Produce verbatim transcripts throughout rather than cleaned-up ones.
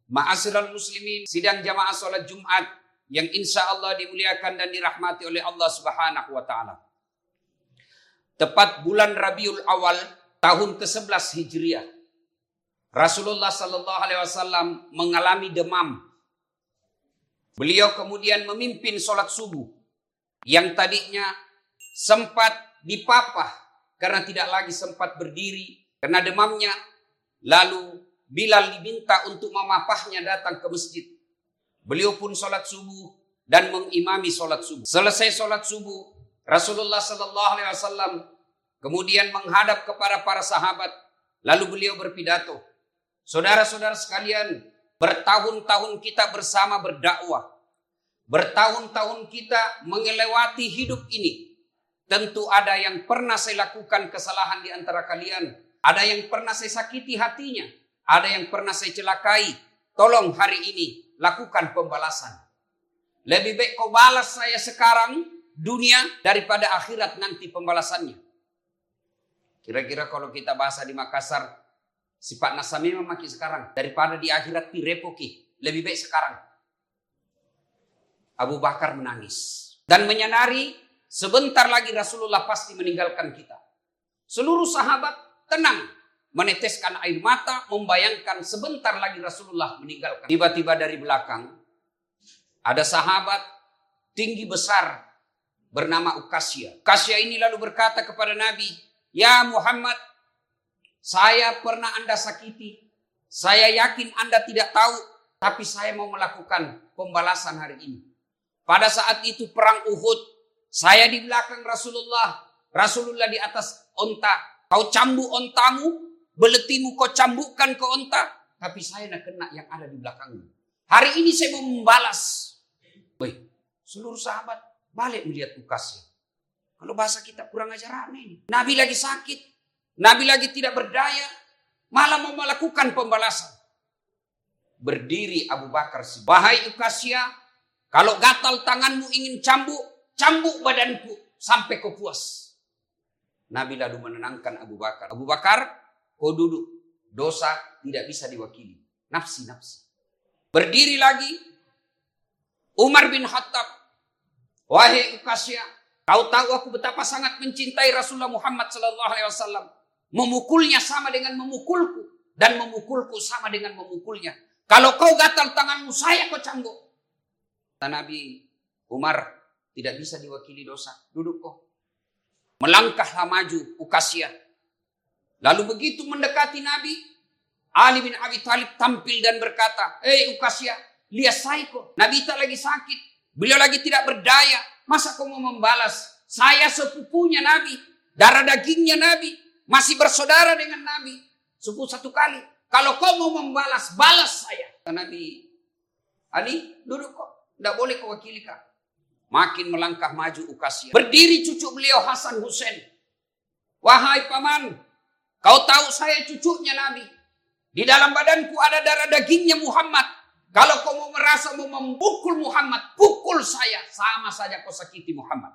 Ma'asyiral muslimin, sidang jamaah salat Jumat yang insya Allah dimuliakan dan dirahmati oleh Allah Subhanahu wa taala. Tepat bulan Rabiul Awal tahun kesebelas Hijriah, Rasulullah sallallahu alaihi wasallam mengalami demam. Beliau kemudian memimpin salat subuh yang tadinya sempat dipapah karena tidak lagi sempat berdiri karena demamnya. Lalu Bilal diminta untuk memapahnya datang ke masjid. Beliau pun sholat subuh dan mengimami sholat subuh. Selesai sholat subuh, Rasulullah sallallahu alaihi wasallam kemudian menghadap kepada para sahabat. Lalu beliau berpidato, saudara-saudara sekalian, bertahun-tahun kita bersama berdakwah. Bertahun-tahun kita melewati hidup ini. Tentu ada yang pernah saya lakukan kesalahan di antara kalian. Ada yang pernah saya sakiti hatinya. Ada yang pernah saya celakai. Tolong hari ini lakukan pembalasan. Lebih baik kau balas saya sekarang dunia daripada akhirat nanti pembalasannya. Kira-kira kalau kita bahasa di Makassar, sifat nasami memaki sekarang daripada di akhirat tirepoki. Lebih baik sekarang. Abu Bakar menangis dan menyadari sebentar lagi Rasulullah pasti meninggalkan kita. Seluruh sahabat tenang, meneteskan air mata, membayangkan sebentar lagi Rasulullah meninggalkan. Tiba-tiba dari belakang ada sahabat tinggi besar bernama Ukasya. Ukasya ini lalu berkata kepada Nabi, "Ya Muhammad, saya pernah Anda sakiti. Saya yakin Anda tidak tahu, tapi saya mau melakukan pembalasan hari ini. Pada saat itu perang Uhud, saya di belakang Rasulullah, Rasulullah di atas onta. Kau cambuk ontamu, beletimu kau cambukkan ke onta, tapi saya nak kena yang ada di belakangmu. Hari ini saya mau membalas." Wih, seluruh sahabat balik melihat Ukasya. Kalau bahasa kita kurang ajar aneh. Nabi lagi sakit, Nabi lagi tidak berdaya, malah mau melakukan pembalasan. Berdiri Abu Bakar, "Wahai Ukasya, kalau gatal tanganmu ingin cambuk, cambuk badanku sampai kau puas." Nabi lalu menenangkan Abu Bakar. "Abu Bakar, kau duduk. Dosa tidak bisa diwakili. Nafsi-nafsi." Berdiri lagi Umar bin Khattab. "Wahai Ukasya, kau tahu aku betapa sangat mencintai Rasulullah Muhammad sallallahu alaihi wasallam. Memukulnya sama dengan memukulku dan memukulku sama dengan memukulnya. Kalau kau gatal tanganmu, saya kau cambuk." Kata Nabi, "Umar, tidak bisa diwakili dosa. Duduk kau." Melangkahlah maju Ukasya. Lalu begitu mendekati Nabi, Ali bin Abi Thalib tampil dan berkata, "Eh Ukasya, lihat saya kok. Nabi tak lagi sakit. Beliau lagi tidak berdaya. Masa kau mau membalas? Saya sepupunya Nabi. Darah dagingnya Nabi. Masih bersaudara dengan Nabi. Sepupu satu kali. Kalau kau mau membalas, balas saya." Kata Nabi, "Ali, duduk kok. Tidak boleh kau wakili kak." Makin melangkah maju Ukasya. Berdiri cucu beliau Hasan Hussein. "Wahai paman, kau tahu saya cucunya Nabi. Di dalam badanku ada darah dagingnya Muhammad. Kalau kau mau merasa mau memukul Muhammad, pukul saya. Sama saja kau sakiti Muhammad."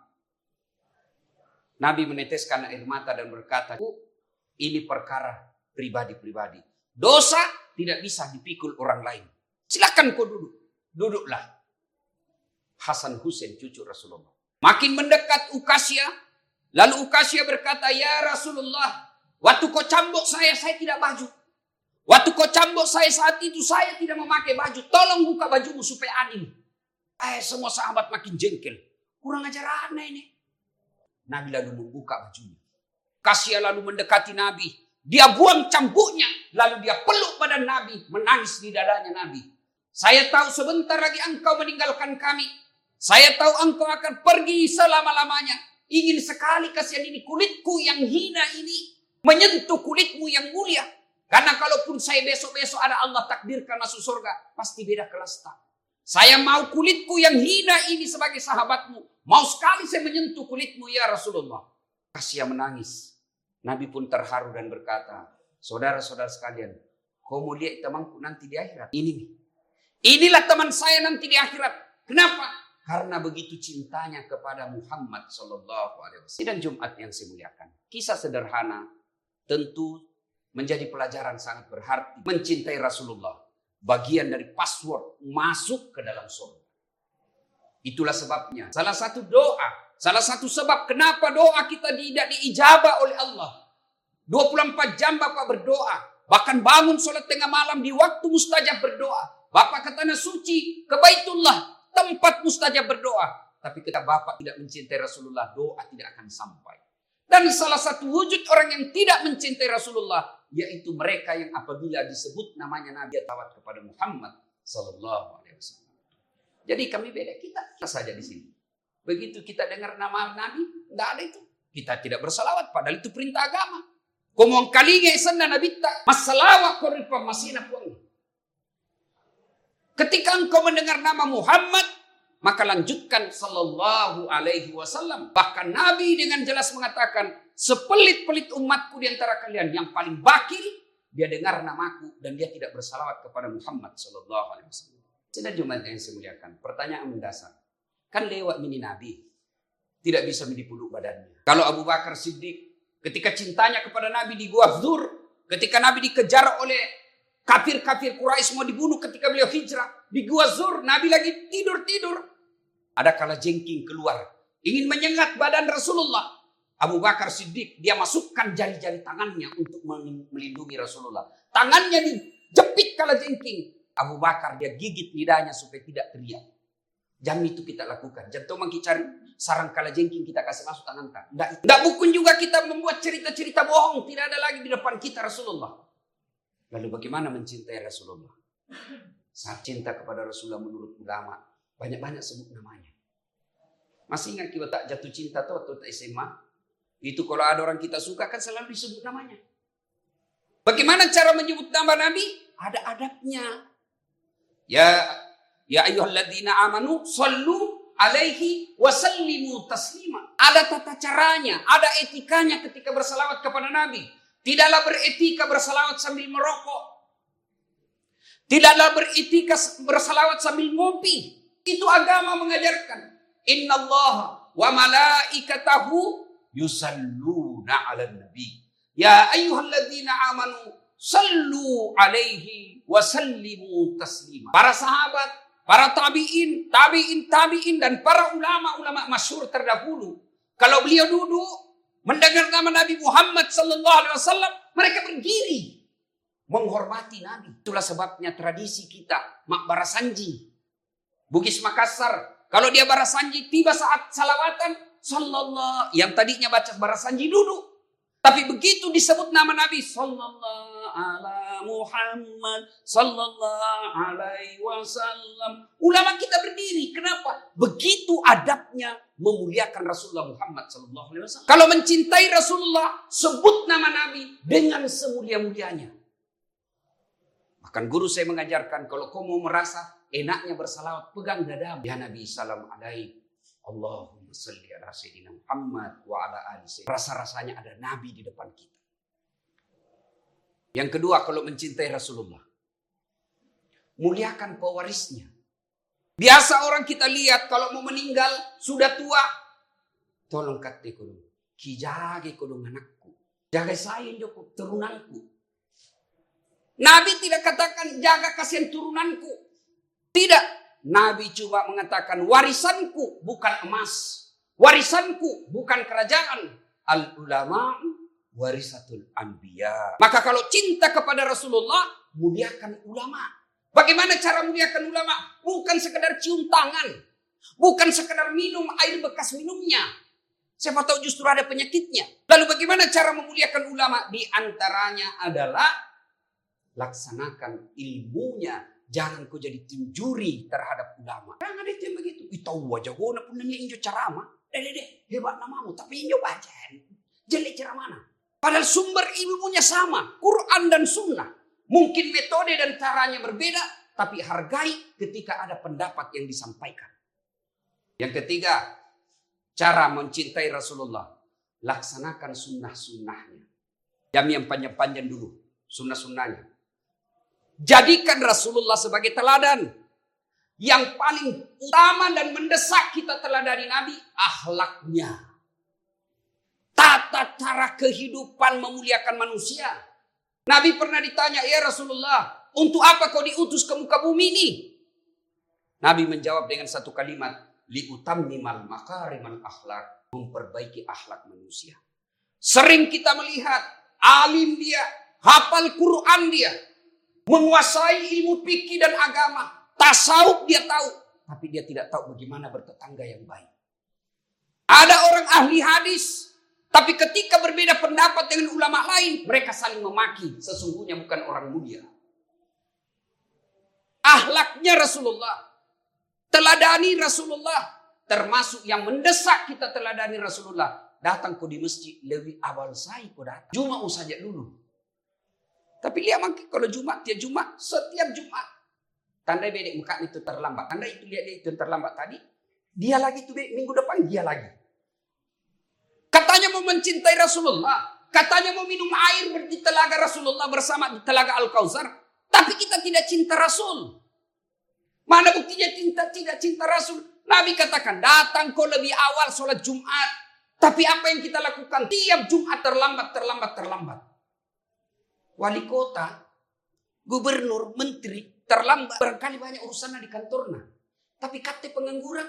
Nabi meneteskan air mata dan berkata, "Ini perkara pribadi-pribadi. Dosa tidak bisa dipikul orang lain. Silakan kau duduk." Duduklah Hasan Hussein cucu Rasulullah. Makin mendekat Ukasya. Lalu Ukasya berkata, "Ya Rasulullah, waktu kau cambuk saya, saya tidak baju. Waktu kau cambuk saya saat itu, saya tidak memakai baju. Tolong buka bajumu supaya adil." Eh, semua sahabat makin jengkel. Kurang ajar aneh ini. Nabi lalu membuka bajunya. Ukasya lalu mendekati Nabi. Dia buang cambuknya. Lalu dia peluk badan Nabi. Menangis di dadanya Nabi. "Saya tahu sebentar lagi engkau meninggalkan kami. Saya tahu engkau akan pergi selama-lamanya. Ingin sekali kasihan ini kulitku yang hina ini menyentuh kulitmu yang mulia. Karena kalaupun saya besok-besok ada Allah takdirkan masuk surga, pasti beda kelas tak. Saya mau kulitku yang hina ini sebagai sahabatmu. Mau sekali saya menyentuh kulitmu ya Rasulullah." Ukasya menangis. Nabi pun terharu dan berkata, "Saudara-saudara sekalian, kau mau lihat temanku nanti di akhirat? Ini nih. Inilah teman saya nanti di akhirat. Kenapa? Karena begitu cintanya kepada Muhammad sallallahu alaihi wasallam." Sidang Jumat yang saya muliakan. Kisah sederhana tentu menjadi pelajaran sangat berarti. Mencintai Rasulullah. bagian dari password masuk ke dalam surga. Itulah sebabnya. Salah satu doa, salah satu sebab kenapa doa kita tidak diijabah oleh Allah. dua puluh empat jam Bapak berdoa. Bahkan bangun sholat tengah malam di waktu mustajab berdoa. Bapak ke tanah suci, ke Baitullah, tempat mustajab berdoa. Tapi ketika Bapak tidak mencintai Rasulullah, doa tidak akan sampai. Dan salah satu wujud orang yang tidak mencintai Rasulullah, yaitu mereka yang apabila disebut namanya Nabi tawat kepada Muhammad sallallahu alaihi wasallam. Jadi kami beda, kita, kita saja di sini. Begitu kita dengar nama Nabi, tidak ada itu. Kita tidak bersalawat, padahal itu perintah agama. Komong kalinga isanda Nabi tak masalawat koripa masina puang. Ketika engkau mendengar nama Muhammad, maka lanjutkan sallallahu alaihi wasallam. Bahkan Nabi dengan jelas mengatakan, sepelit-pelit umatku di antara kalian yang paling bakil, dia dengar namaku dan dia tidak bersalawat kepada Muhammad sallallahu alaihi wasallam. Sudah Jumat yang saya muliakan, pertanyaan mendasar. Kan lewat mini Nabi, tidak bisa dipeluk badannya. Kalau Abu Bakar Siddiq, ketika cintanya kepada Nabi di Gua Zur, ketika Nabi dikejar oleh kafir-kafir Quraisy mau dibunuh ketika beliau hijrah, di Gua Zur, Nabi lagi tidur-tidur. Ada kala jengking keluar, ingin menyengat badan Rasulullah. Abu Bakar Siddiq, dia masukkan jari-jari tangannya untuk melindungi Rasulullah. Tangannya dijepit kala jengking. Abu Bakar dia gigit lidahnya supaya tidak teriak. Jam itu kita lakukan. Jantung mangki cari sarang kala jengking kita kasih masuk tangan tak. Tidak bukan juga kita membuat cerita-cerita bohong. Tidak ada lagi di depan kita Rasulullah. Lalu bagaimana mencintai Rasulullah? Saat cinta kepada Rasulullah menurut ulama, banyak-banyak sebut namanya. Masih ingat kita tak jatuh cinta tuh atau tak S M A? Itu kalau ada orang kita suka kan selalu disebut namanya. Bagaimana cara menyebut nama Nabi? Ada adabnya. Ya ya ayyuhalladzina amanu sallu alaihi wasallimu taslima. Ada tata caranya, ada etikanya ketika bersalawat kepada Nabi. Tidaklah beretika bersalawat sambil merokok. Tidaklah beretika bersalawat sambil ngopi. Itu agama mengajarkan. Innallaha wa malaikatahu yusalluna 'alan nabi. Ya ayyuhalladzina amanu sallu alaihi wasallimu taslima. Para sahabat, para tabi'in, tabi'in, tabi'in dan para ulama-ulama masyhur terdahulu, kalau beliau duduk mendengar nama Nabi Muhammad sallallahu alaihi wasallam, mereka berdiri menghormati Nabi. Itulah sebabnya tradisi kita mak barasanji. Bugis Makassar, kalau dia barasanji tiba saat salawatan sallallahu, yang tadinya baca barasanji duduk. Tapi begitu disebut nama Nabi sallallahu ala Muhammad sallallahu alaihi wasallam, ulama kita berdiri. Kenapa? Begitu adabnya memuliakan Rasulullah Muhammad sallallahu alaihi wasallam. Kalau mencintai Rasulullah, sebut nama Nabi dengan semulia-mulianya. Bahkan guru saya mengajarkan, kalau kau mau merasa enaknya bersalawat, pegang dadamu. Ya Nabi salam alaihi, Allahumma salli ala sayyidina Muhammad wa ala ali sayyidina. Rasa-rasanya ada Nabi di depan kita. Yang kedua, kalau mencintai Rasulullah, muliakan pewarisnya. Biasa orang kita lihat kalau mau meninggal sudah tua, tolong kate kudu, kijage kudu anakku, jaga saya joko turunanku. Nabi tidak katakan jaga kasihan turunanku, tidak. Nabi cuma mengatakan warisanku bukan emas, warisanku bukan kerajaan. Al ulama warisatul anbiya. Maka kalau cinta kepada Rasulullah, muliakan ulama. Bagaimana cara muliakan ulama? Bukan sekedar cium tangan, bukan sekedar minum air bekas minumnya. Siapa tahu justru ada penyakitnya. Lalu bagaimana cara memuliakan ulama? Di antaranya adalah laksanakan ilmunya. Jangan kau jadi tim juri terhadap ulama. Jangan ada yang begitu. Itu wajah guna pun nanya injo ceramah. Deh deh hebat namamu, tapi injo baca jelek ceramah mana? Padahal sumber ilmunya sama, Quran dan Sunnah. Mungkin metode dan caranya berbeda, tapi hargai ketika ada pendapat yang disampaikan. Yang ketiga, cara mencintai Rasulullah, laksanakan sunnah-sunnahnya. Jam yang panjang-panjang dulu, sunnah-sunnahnya. Jadikan Rasulullah sebagai teladan. Yang paling utama dan mendesak kita teladani Nabi, akhlaknya. Tata cara kehidupan memuliakan manusia. Nabi pernah ditanya, ya Rasulullah, untuk apa kau diutus ke muka bumi ini? Nabi menjawab dengan satu kalimat, liutammimal makarimal akhlak, memperbaiki akhlak manusia. Sering kita melihat alim dia, hafal Quran dia, menguasai ilmu fikih dan agama, tasawuf dia tahu, tapi dia tidak tahu bagaimana bertetangga yang baik. Ada orang ahli hadis, tapi ketika berbeda pendapat dengan ulama lain, mereka saling memaki, sesungguhnya bukan orang mulia. Akhlaknya Rasulullah, teladani Rasulullah, termasuk yang mendesak kita teladani Rasulullah. Datang kau di masjid, lebih awal saya kau datang. Jumat saja dulu. Tapi lihat makin kalau Jumat, dia Jumat, setiap Jumat. Tandai bedek muka itu terlambat. Tandai itu lihat dia itu yang terlambat tadi. Dia lagi itu minggu depan, dia lagi. Katanya mau mencintai Rasulullah. Katanya mau minum air di telaga Rasulullah bersama di telaga Al-Kautsar. Tapi kita tidak cinta Rasul. Mana buktinya cinta, tidak cinta Rasul? Nabi katakan, datang kau lebih awal sholat Jumat. Tapi apa yang kita lakukan? Tiap Jumat terlambat, terlambat, terlambat. Wali kota, gubernur, menteri, terlambat. Barangkali banyak urusan di kantornya. Tapi kata pengangguran.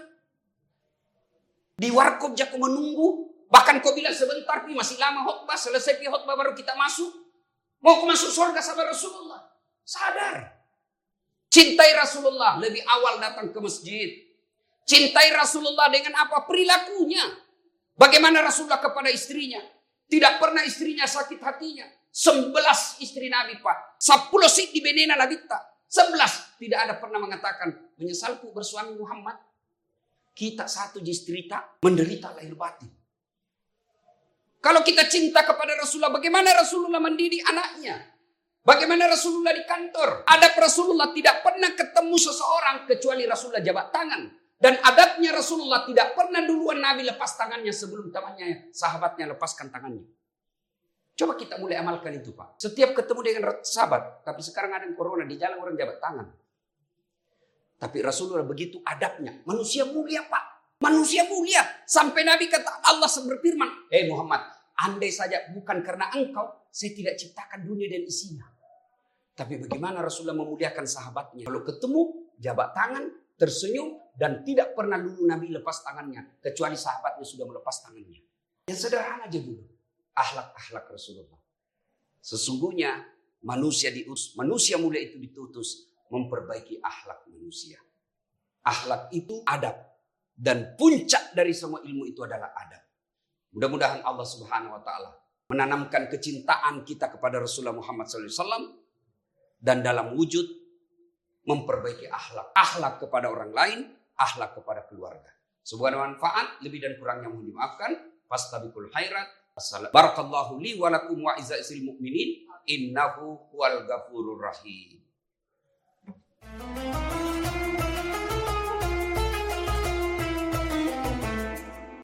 Di warkop jago menunggu. Bahkan kau bilang sebentar, masih lama khutbah. Selesai khutbah baru kita masuk. Mau kau masuk surga sama Rasulullah. Sadar. Cintai Rasulullah, lebih awal datang ke masjid. Cintai Rasulullah dengan apa? Perilakunya. Bagaimana Rasulullah kepada istrinya? Tidak pernah istrinya sakit hatinya. Sebelas istri Nabi, Pak. Sepuluh sik di benena Nabi tak. Sebelas. Tidak ada pernah mengatakan, menyesalku bersuami Muhammad. Kita satu istri tak menderita lahir batin. Kalau kita cinta kepada Rasulullah, bagaimana Rasulullah mendidik anaknya? Bagaimana Rasulullah di kantor? Adab Rasulullah tidak pernah ketemu seseorang kecuali Rasulullah jabat tangan. Dan adabnya Rasulullah tidak pernah duluan Nabi lepas tangannya sebelum temannya, sahabatnya lepaskan tangannya. Coba kita mulai amalkan itu, Pak. Setiap ketemu dengan sahabat, tapi sekarang ada yang corona, di jalan orang jabat tangan. Tapi Rasulullah begitu adabnya. Manusia mulia, Pak. Manusia mulia. Sampai Nabi kata, Allah berfirman, "Hei Muhammad, andai saja bukan karena engkau, saya tidak ciptakan dunia dan isinya." Tapi bagaimana Rasulullah memuliakan sahabatnya? Kalau ketemu, jabat tangan, tersenyum, dan tidak pernah dulu Nabi lepas tangannya. Kecuali sahabatnya sudah melepas tangannya. Yang sederhana aja dulu. Akhlak-akhlak Rasulullah. Sesungguhnya manusia diutus, manusia mulia itu ditutus memperbaiki akhlak manusia. Akhlak itu adab. Dan puncak dari semua ilmu itu adalah adab. Mudah-mudahan Allah Subhanahu wa Ta'ala menanamkan kecintaan kita kepada Rasulullah Muhammad shallallahu alaihi wasallam dan dalam wujud memperbaiki akhlak. Akhlak kepada orang lain, akhlak kepada keluarga. Semoga manfaat, lebih dan kurangnya mohon dimaafkan. Fastabiqul khairat. Barakallahu li wa lakum wa izza'il mu'minin. Innahu huwal ghafurur rahim.